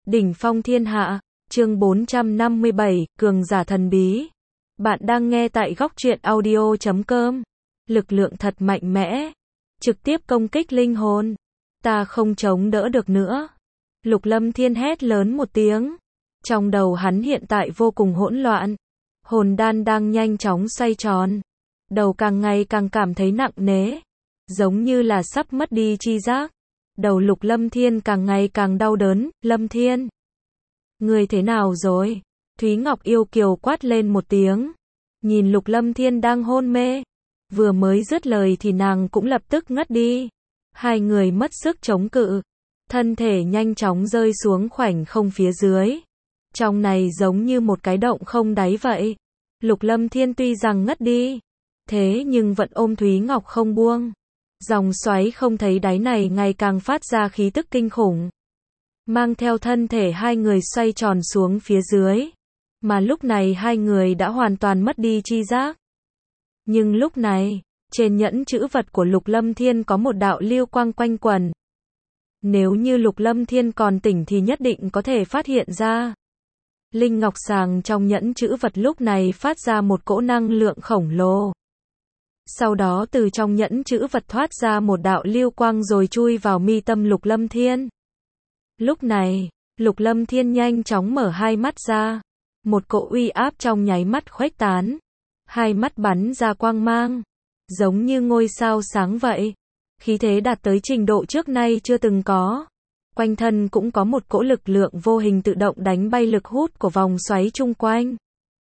Đỉnh phong thiên hạ, chương 457, cường giả thần bí. Bạn đang nghe tại góc truyện audio.com. Lực lượng thật mạnh mẽ, trực tiếp công kích linh hồn. Ta không chống đỡ được nữa. Lục Lâm Thiên hét lớn một tiếng. Trong đầu hắn hiện tại vô cùng hỗn loạn. Hồn đan đang nhanh chóng xoay tròn. Đầu càng ngày càng cảm thấy nặng nề, giống như là sắp mất đi tri giác. Đầu Lục Lâm Thiên càng ngày càng đau đớn. Lâm Thiên, người thế nào rồi? Thúy Ngọc yêu kiều quát lên một tiếng. Nhìn Lục Lâm Thiên đang hôn mê. Vừa mới dứt lời thì nàng cũng lập tức ngất đi. Hai người mất sức chống cự. Thân thể nhanh chóng rơi xuống khoảnh không phía dưới. Trong này giống như một cái động không đáy vậy. Lục Lâm Thiên tuy rằng ngất đi, thế nhưng vẫn ôm Thúy Ngọc không buông. Dòng xoáy không thấy đáy này ngày càng phát ra khí tức kinh khủng, mang theo thân thể hai người xoay tròn xuống phía dưới. Mà lúc này hai người đã hoàn toàn mất đi tri giác. Nhưng lúc này, trên nhẫn chữ vật của Lục Lâm Thiên có một đạo lưu quang quanh quẩn. Nếu như Lục Lâm Thiên còn tỉnh thì nhất định có thể phát hiện ra. Linh ngọc sàng trong nhẫn chữ vật lúc này phát ra một cỗ năng lượng khổng lồ. Sau đó từ trong nhẫn chữ vật thoát ra một đạo lưu quang rồi chui vào mi tâm Lục Lâm Thiên. Lúc này, Lục Lâm Thiên nhanh chóng mở hai mắt ra. Một cỗ uy áp trong nháy mắt khuếch tán. Hai mắt bắn ra quang mang, giống như ngôi sao sáng vậy. Khí thế đạt tới trình độ trước nay chưa từng có. Quanh thân cũng có một cỗ lực lượng vô hình tự động đánh bay lực hút của vòng xoáy chung quanh.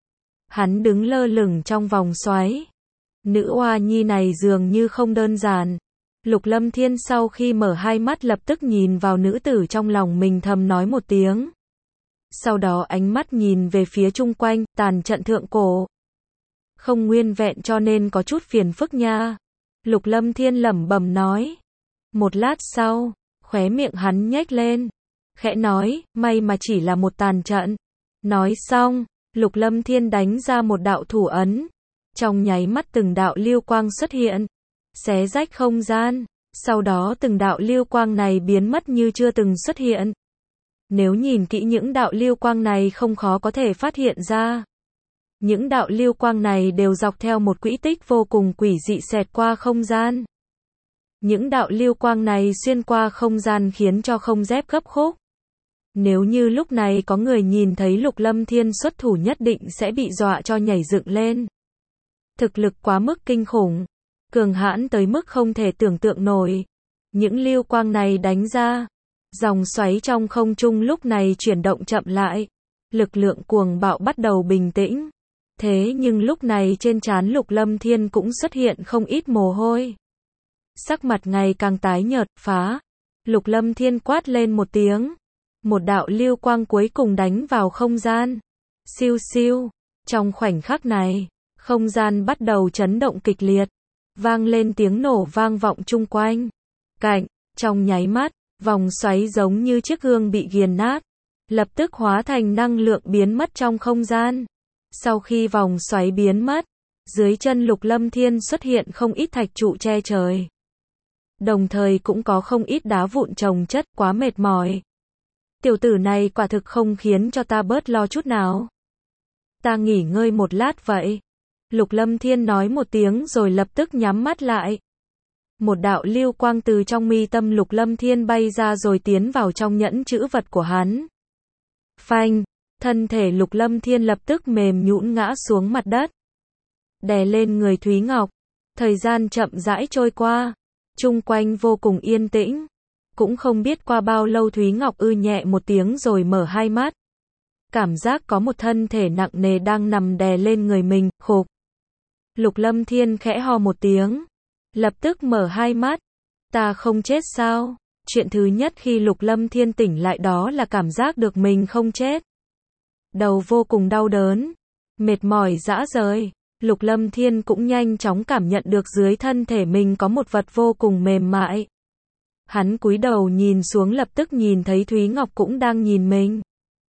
Hắn đứng lơ lửng trong vòng xoáy. Nữ oa nhi này dường như không đơn giản. Lục Lâm Thiên sau khi mở hai mắt lập tức nhìn vào nữ tử trong lòng mình, thầm nói một tiếng. Sau đó ánh mắt nhìn về phía chung quanh, tàn trận thượng cổ. Không nguyên vẹn cho nên có chút phiền phức nha. Lục Lâm Thiên lẩm bẩm nói. Một lát sau, khóe miệng hắn nhếch lên, khẽ nói, may mà chỉ là một tàn trận. Nói xong, Lục Lâm Thiên đánh ra một đạo thủ ấn. Trong nháy mắt từng đạo lưu quang xuất hiện, xé rách không gian. Sau đó từng đạo lưu quang này biến mất như chưa từng xuất hiện. Nếu nhìn kỹ những đạo lưu quang này không khó có thể phát hiện ra. Những đạo lưu quang này đều dọc theo một quỹ tích vô cùng quỷ dị xẹt qua không gian. Những đạo lưu quang này xuyên qua không gian khiến cho không dép gấp khúc. Nếu như lúc này có người nhìn thấy Lục Lâm Thiên xuất thủ nhất định sẽ bị dọa cho nhảy dựng lên. Thực lực quá mức kinh khủng, cường hãn tới mức không thể tưởng tượng nổi. Những lưu quang này đánh ra, dòng xoáy trong không trung lúc này chuyển động chậm lại. Lực lượng cuồng bạo bắt đầu bình tĩnh. Thế nhưng lúc này trên trán Lục Lâm Thiên cũng xuất hiện không ít mồ hôi. Sắc mặt ngày càng tái nhợt. Phá. Lục Lâm Thiên quát lên một tiếng. Một đạo lưu quang cuối cùng đánh vào không gian. Siêu siêu. Trong khoảnh khắc này, không gian bắt đầu chấn động kịch liệt. Vang lên tiếng nổ vang vọng chung quanh. Cạnh, trong nháy mắt, vòng xoáy giống như chiếc gương bị nghiền nát. Lập tức hóa thành năng lượng biến mất trong không gian. Sau khi vòng xoáy biến mất, dưới chân Lục Lâm Thiên xuất hiện không ít thạch trụ che trời. Đồng thời cũng có không ít đá vụn chồng chất, quá mệt mỏi. Tiểu tử này quả thực không khiến cho ta bớt lo chút nào. Ta nghỉ ngơi một lát vậy. Lục Lâm Thiên nói một tiếng rồi lập tức nhắm mắt lại. Một đạo lưu quang từ trong mi tâm Lục Lâm Thiên bay ra rồi tiến vào trong nhẫn chữ vật của hắn. Phanh, thân thể Lục Lâm Thiên lập tức mềm nhũn ngã xuống mặt đất. Đè lên người Thúy Ngọc. Thời gian chậm rãi trôi qua. Chung quanh vô cùng yên tĩnh. Cũng không biết qua bao lâu Thúy Ngọc nhẹ một tiếng rồi mở hai mắt. Cảm giác có một thân thể nặng nề đang nằm đè lên người mình, khục. Lục Lâm Thiên khẽ ho một tiếng. Lập tức mở hai mắt. Ta không chết sao? Chuyện thứ nhất khi Lục Lâm Thiên tỉnh lại đó là cảm giác được mình không chết. Đầu vô cùng đau đớn, mệt mỏi rã rời. Lục Lâm Thiên cũng nhanh chóng cảm nhận được dưới thân thể mình có một vật vô cùng mềm mại. Hắn cúi đầu nhìn xuống lập tức nhìn thấy Thúy Ngọc cũng đang nhìn mình.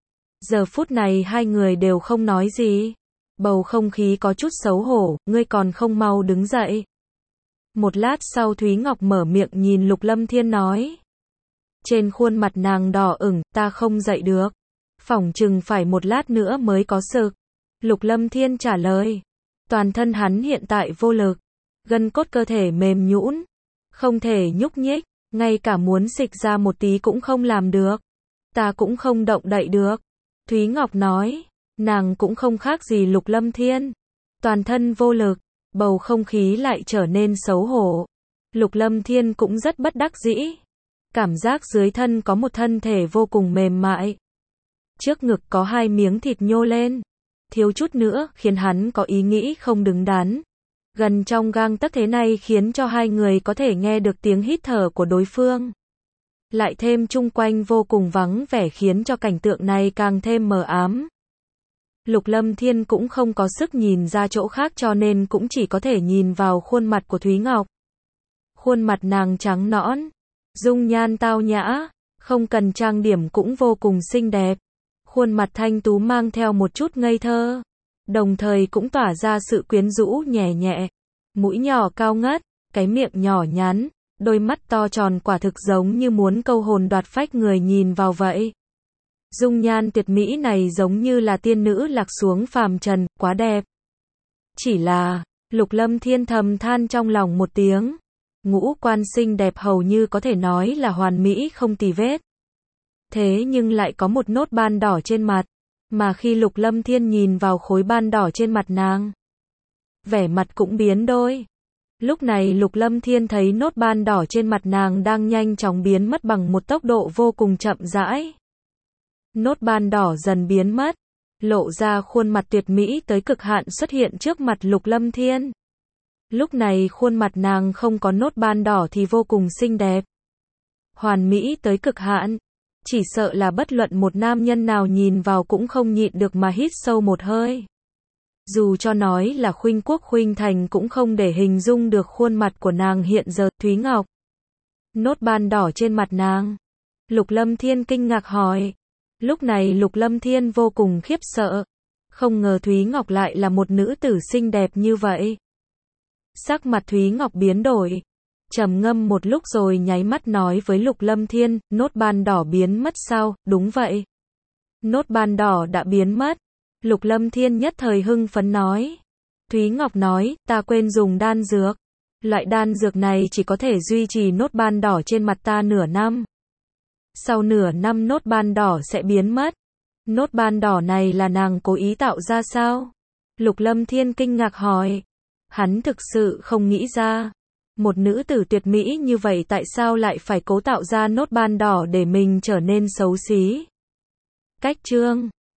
Giờ phút này hai người đều không nói gì. Bầu không khí có chút xấu hổ, ngươi còn không mau đứng dậy. Một lát sau Thúy Ngọc mở miệng nhìn Lục Lâm Thiên nói. Trên khuôn mặt nàng đỏ ửng, ta không dậy được. Phỏng chừng phải một lát nữa mới có sực. Lục Lâm Thiên trả lời. Toàn thân hắn hiện tại vô lực. Gân cốt cơ thể mềm nhũn, không thể nhúc nhích, ngay cả muốn xịch ra một tí cũng không làm được. Ta cũng không động đậy được. Thúy Ngọc nói, nàng cũng không khác gì Lục Lâm Thiên. Toàn thân vô lực, bầu không khí lại trở nên xấu hổ. Lục Lâm Thiên cũng rất bất đắc dĩ. Cảm giác dưới thân có một thân thể vô cùng mềm mại. Trước ngực có hai miếng thịt nhô lên. Thiếu chút nữa khiến hắn có ý nghĩ không đứng đắn. Gần trong gang tấc thế này khiến cho hai người có thể nghe được tiếng hít thở của đối phương. Lại thêm chung quanh vô cùng vắng vẻ khiến cho cảnh tượng này càng thêm mờ ám. Lục Lâm Thiên cũng không có sức nhìn ra chỗ khác cho nên cũng chỉ có thể nhìn vào khuôn mặt của Thúy Ngọc. Khuôn mặt nàng trắng nõn, dung nhan tao nhã, không cần trang điểm cũng vô cùng xinh đẹp. Khuôn mặt thanh tú mang theo một chút ngây thơ, đồng thời cũng tỏa ra sự quyến rũ nhẹ nhẹ. Mũi nhỏ cao ngất, cái miệng nhỏ nhắn, đôi mắt to tròn quả thực giống như muốn câu hồn đoạt phách người nhìn vào vậy. Dung nhan tuyệt mỹ này giống như là tiên nữ lạc xuống phàm trần, quá đẹp. Chỉ là, Lục Lâm Thiên thầm than trong lòng một tiếng. Ngũ quan xinh đẹp hầu như có thể nói là hoàn mỹ không tì vết. Thế nhưng lại có một nốt ban đỏ trên mặt. Mà khi Lục Lâm Thiên nhìn vào khối ban đỏ trên mặt nàng, vẻ mặt cũng biến đổi. Lúc này Lục Lâm Thiên thấy nốt ban đỏ trên mặt nàng đang nhanh chóng biến mất bằng một tốc độ vô cùng chậm rãi. Nốt ban đỏ dần biến mất, lộ ra khuôn mặt tuyệt mỹ tới cực hạn xuất hiện trước mặt Lục Lâm Thiên. Lúc này khuôn mặt nàng không có nốt ban đỏ thì vô cùng xinh đẹp. Hoàn mỹ tới cực hạn. Chỉ sợ là bất luận một nam nhân nào nhìn vào cũng không nhịn được mà hít sâu một hơi. Dù cho nói là khuynh quốc khuynh thành cũng không để hình dung được khuôn mặt của nàng hiện giờ. Thúy Ngọc, nốt ban đỏ trên mặt nàng. Lục Lâm Thiên kinh ngạc hỏi. Lúc này Lục Lâm Thiên vô cùng khiếp sợ. Không ngờ Thúy Ngọc lại là một nữ tử xinh đẹp như vậy. Sắc mặt Thúy Ngọc biến đổi. Trầm ngâm một lúc rồi nháy mắt nói với Lục Lâm Thiên, nốt ban đỏ biến mất sao? Đúng vậy. Nốt ban đỏ đã biến mất. Lục Lâm Thiên nhất thời hưng phấn nói. Thúy Ngọc nói, ta quên dùng đan dược. Loại đan dược này chỉ có thể duy trì nốt ban đỏ trên mặt ta nửa năm. Sau nửa năm nốt ban đỏ sẽ biến mất. Nốt ban đỏ này là nàng cố ý tạo ra sao? Lục Lâm Thiên kinh ngạc hỏi. Hắn thực sự không nghĩ ra. Một nữ tử tuyệt mỹ như vậy tại sao lại phải cố tạo ra nốt ban đỏ để mình trở nên xấu xí? Cách chương